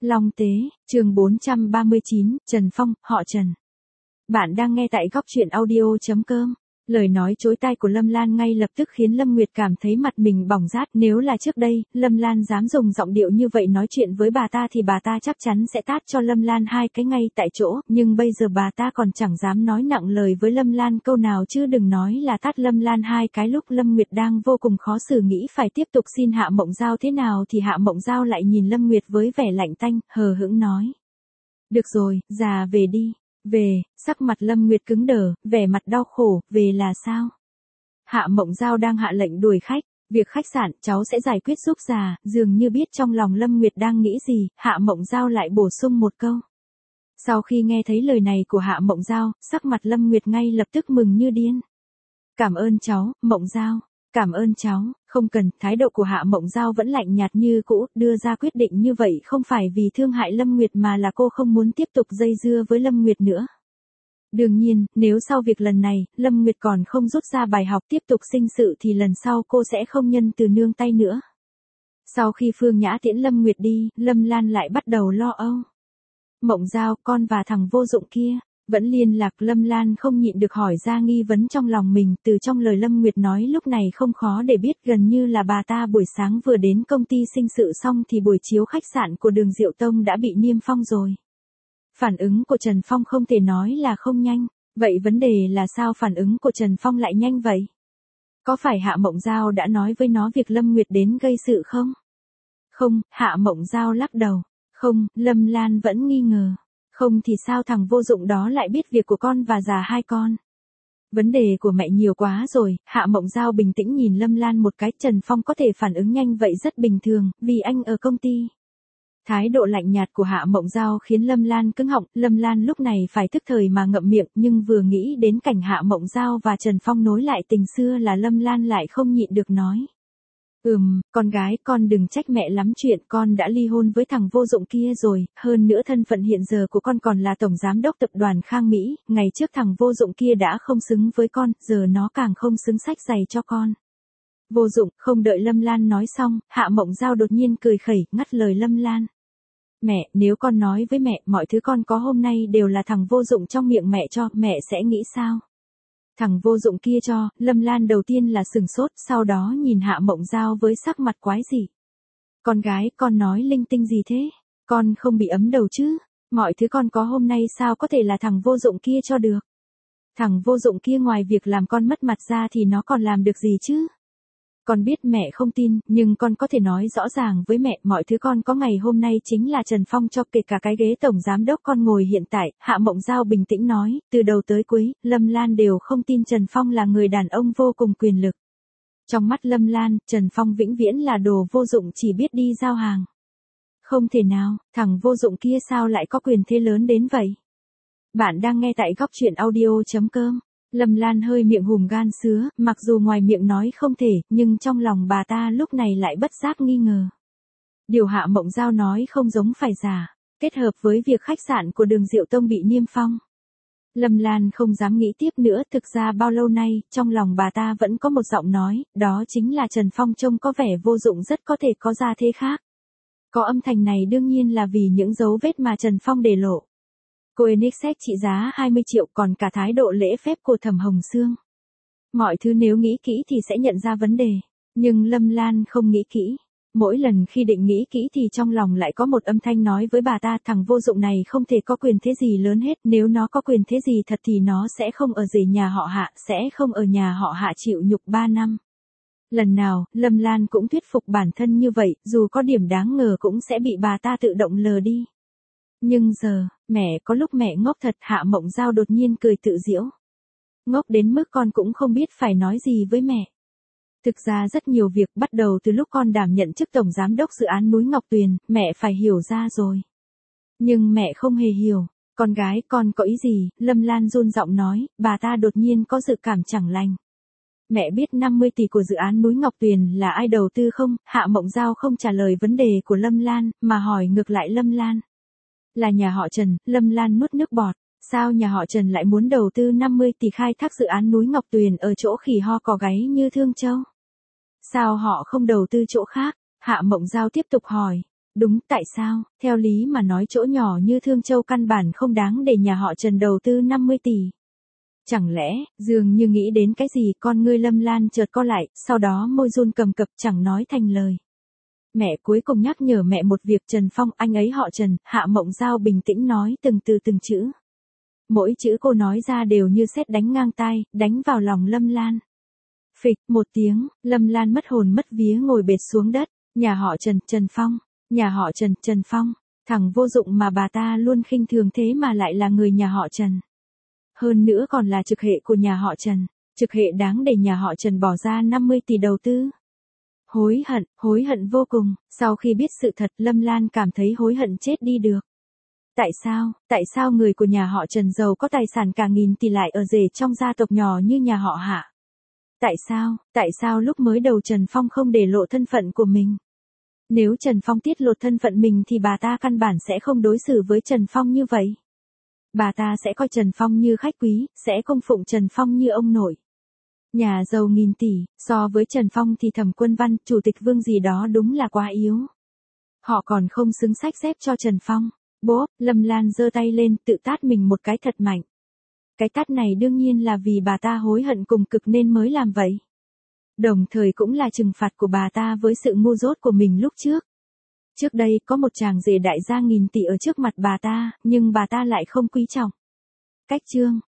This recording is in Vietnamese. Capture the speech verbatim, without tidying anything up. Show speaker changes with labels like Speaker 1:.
Speaker 1: Long Tế, chương bốn trăm ba mươi chín, Trần Phong, họ Trần. Bạn đang nghe tại góc truyện audio.com. Lời nói chối tai của Lâm Lan ngay lập tức khiến Lâm Nguyệt cảm thấy mặt mình bỏng rát. Nếu là trước đây, Lâm Lan dám dùng giọng điệu như vậy nói chuyện với bà ta thì bà ta chắc chắn sẽ tát cho Lâm Lan hai cái ngay tại chỗ. Nhưng bây giờ bà ta còn chẳng dám nói nặng lời với Lâm Lan câu nào chứ đừng nói là tát Lâm Lan hai cái. Lúc Lâm Nguyệt đang vô cùng khó xử nghĩ phải tiếp tục xin Hạ Mộng Giao thế nào thì Hạ Mộng Giao lại nhìn Lâm Nguyệt với vẻ lạnh tanh, hờ hững nói. Được rồi, già về đi. Về, sắc mặt Lâm Nguyệt cứng đờ, vẻ mặt đau khổ, về là sao? Hạ Mộng Giao đang hạ lệnh đuổi khách, việc khách sạn cháu sẽ giải quyết giúp già, dường như biết trong lòng Lâm Nguyệt đang nghĩ gì, Hạ Mộng Giao lại bổ sung một câu. Sau khi nghe thấy lời này của Hạ Mộng Giao, sắc mặt Lâm Nguyệt ngay lập tức mừng như điên. Cảm ơn cháu, Mộng Giao, cảm ơn cháu, không cần, thái độ của Hạ Mộng Giao vẫn lạnh nhạt như cũ, đưa ra quyết định như vậy không phải vì thương hại Lâm Nguyệt mà là cô không muốn tiếp tục dây dưa với Lâm Nguyệt nữa. Đương nhiên, nếu sau việc lần này, Lâm Nguyệt còn không rút ra bài học tiếp tục sinh sự thì lần sau cô sẽ không nhân từ nương tay nữa. Sau khi Phương Nhã tiễn Lâm Nguyệt đi, Lâm Lan lại bắt đầu lo âu. Mộng Giao, con và thằng vô dụng kia. Vẫn liên lạc. Lâm Lan không nhịn được hỏi ra nghi vấn trong lòng mình, từ trong lời Lâm Nguyệt nói lúc này không khó để biết gần như là bà ta buổi sáng vừa đến công ty sinh sự xong thì buổi chiếu khách sạn của Đường Diệu Tông đã bị niêm phong rồi. Phản ứng của Trần Phong không thể nói là không nhanh, vậy vấn đề là sao phản ứng của Trần Phong lại nhanh vậy? Có phải Hạ Mộng Giao đã nói với nó việc Lâm Nguyệt đến gây sự không? Không, Hạ Mộng Giao lắc đầu. Không, Lâm Lan vẫn nghi ngờ. Không thì sao thằng vô dụng đó lại biết việc của con và già hai con. Vấn đề của mẹ nhiều quá rồi. Hạ Mộng Giao bình tĩnh nhìn Lâm Lan một cái. Trần Phong có thể phản ứng nhanh vậy rất bình thường, vì anh ở công ty. Thái độ lạnh nhạt của Hạ Mộng Giao khiến Lâm Lan cứng họng. Lâm Lan lúc này phải tức thời mà ngậm miệng, nhưng vừa nghĩ đến cảnh Hạ Mộng Giao và Trần Phong nối lại tình xưa là Lâm Lan lại không nhịn được nói. Ừm, con gái, con đừng trách mẹ lắm, chuyện con đã ly hôn với thằng vô dụng kia rồi, hơn nữa thân phận hiện giờ của con còn là tổng giám đốc tập đoàn Khang Mỹ, ngày trước thằng vô dụng kia đã không xứng với con, giờ nó càng không xứng sách giày cho con. Vô dụng. Không đợi Lâm Lan nói xong, Hạ Mộng Giao đột nhiên cười khẩy, ngắt lời Lâm Lan. Mẹ, nếu con nói với mẹ, mọi thứ con có hôm nay đều là thằng vô dụng trong miệng mẹ cho, mẹ sẽ nghĩ sao? Thằng vô dụng kia cho. Lâm Lan đầu tiên là sừng sốt, sau đó nhìn Hạ Mộng Giao với sắc mặt quái dị. Con gái, con nói linh tinh gì thế? Con không bị ấm đầu chứ? Mọi thứ con có hôm nay sao có thể là thằng vô dụng kia cho được? Thằng vô dụng kia ngoài việc làm con mất mặt ra thì nó còn làm được gì chứ? Con biết mẹ không tin, nhưng con có thể nói rõ ràng với mẹ, mọi thứ con có ngày hôm nay chính là Trần Phong cho, kể cả cái ghế tổng giám đốc con ngồi hiện tại. Hạ Mộng Giao bình tĩnh nói, từ đầu tới cuối, Lâm Lan đều không tin Trần Phong là người đàn ông vô cùng quyền lực. Trong mắt Lâm Lan, Trần Phong vĩnh viễn là đồ vô dụng chỉ biết đi giao hàng. Không thể nào, thằng vô dụng kia sao lại có quyền thế lớn đến vậy? Bạn đang nghe tại góc truyện audio.com. Lâm Lan hơi miệng hùm gan sứa, mặc dù ngoài miệng nói không thể, nhưng trong lòng bà ta lúc này lại bất giác nghi ngờ. Điều Hạ Mộng Giao nói không giống phải giả, kết hợp với việc khách sạn của Đường Diệu Tông bị niêm phong. Lâm Lan không dám nghĩ tiếp nữa, thực ra bao lâu nay, trong lòng bà ta vẫn có một giọng nói, đó chính là Trần Phong trông có vẻ vô dụng rất có thể có gia thế khác. Có âm thanh này đương nhiên là vì những dấu vết mà Trần Phong để lộ. Cô Enixet trị giá hai mươi triệu, còn cả thái độ lễ phép của Thẩm Hồng Sương. Mọi thứ nếu nghĩ kỹ thì sẽ nhận ra vấn đề. Nhưng Lâm Lan không nghĩ kỹ. Mỗi lần khi định nghĩ kỹ thì trong lòng lại có một âm thanh nói với bà ta, thằng vô dụng này không thể có quyền thế gì lớn hết. Nếu nó có quyền thế gì thật thì nó sẽ không ở rể nhà họ Hạ, sẽ không ở nhà họ Hạ chịu nhục ba năm. Lần nào, Lâm Lan cũng thuyết phục bản thân như vậy, dù có điểm đáng ngờ cũng sẽ bị bà ta tự động lờ đi. Nhưng giờ, mẹ có lúc mẹ ngốc thật. Hạ Mộng Giao đột nhiên cười tự giễu. Ngốc đến mức con cũng không biết phải nói gì với mẹ. Thực ra rất nhiều việc bắt đầu từ lúc con đảm nhận chức tổng giám đốc dự án núi Ngọc Tuyền, mẹ phải hiểu ra rồi. Nhưng mẹ không hề hiểu. Con gái, con có ý gì? Lâm Lan run giọng nói, bà ta đột nhiên có dự cảm chẳng lành. Mẹ biết năm mươi tỷ của dự án núi Ngọc Tuyền là ai đầu tư không? Hạ Mộng Giao không trả lời vấn đề của Lâm Lan, mà hỏi ngược lại Lâm Lan. Là nhà họ Trần. Lâm Lan nuốt nước bọt. Sao nhà họ Trần lại muốn đầu tư năm mươi tỷ khai thác dự án núi Ngọc Tuyền ở chỗ khỉ ho cò gáy như Thương Châu? Sao họ không đầu tư chỗ khác? Hạ Mộng Giao tiếp tục hỏi. Đúng, tại sao? Theo lý mà nói chỗ nhỏ như Thương Châu căn bản không đáng để nhà họ Trần đầu tư năm mươi tỷ. Chẳng lẽ, dường như nghĩ đến cái gì, con ngươi Lâm Lan chợt co lại, sau đó môi run cầm cập chẳng nói thành lời. Mẹ cuối cùng nhắc nhở mẹ một việc, Trần Phong, anh ấy họ Trần, Hạ Mộng Giao bình tĩnh nói từng từ từng chữ. Mỗi chữ cô nói ra đều như sét đánh ngang tai, đánh vào lòng Lâm Lan. Phịch, một tiếng, Lâm Lan mất hồn mất vía ngồi bệt xuống đất, nhà họ Trần, Trần Phong, nhà họ Trần, Trần Phong, thằng vô dụng mà bà ta luôn khinh thường thế mà lại là người nhà họ Trần. Hơn nữa còn là trực hệ của nhà họ Trần, trực hệ đáng để nhà họ Trần bỏ ra năm mươi tỷ đầu tư. Hối hận, hối hận vô cùng, sau khi biết sự thật Lâm Lan cảm thấy hối hận chết đi được. Tại sao, tại sao người của nhà họ Trần giàu có tài sản cả nghìn tỷ lại ở rể trong gia tộc nhỏ như nhà họ Hạ? Tại sao, tại sao lúc mới đầu Trần Phong không để lộ thân phận của mình? Nếu Trần Phong tiết lộ thân phận mình thì bà ta căn bản sẽ không đối xử với Trần Phong như vậy. Bà ta sẽ coi Trần Phong như khách quý, sẽ cung phụng Trần Phong như ông nội. Nhà giàu nghìn tỷ, so với Trần Phong thì Thẩm Quân Văn, Chủ tịch Vương gì đó đúng là quá yếu. Họ còn không xứng sách xếp cho Trần Phong. Bố, Lâm Lan giơ tay lên, tự tát mình một cái thật mạnh. Cái tát này đương nhiên là vì bà ta hối hận cùng cực nên mới làm vậy. Đồng thời cũng là trừng phạt của bà ta với sự ngu dốt của mình lúc trước. Trước đây có một chàng rể đại gia nghìn tỷ ở trước mặt bà ta, nhưng bà ta lại không quý trọng. Cách chương,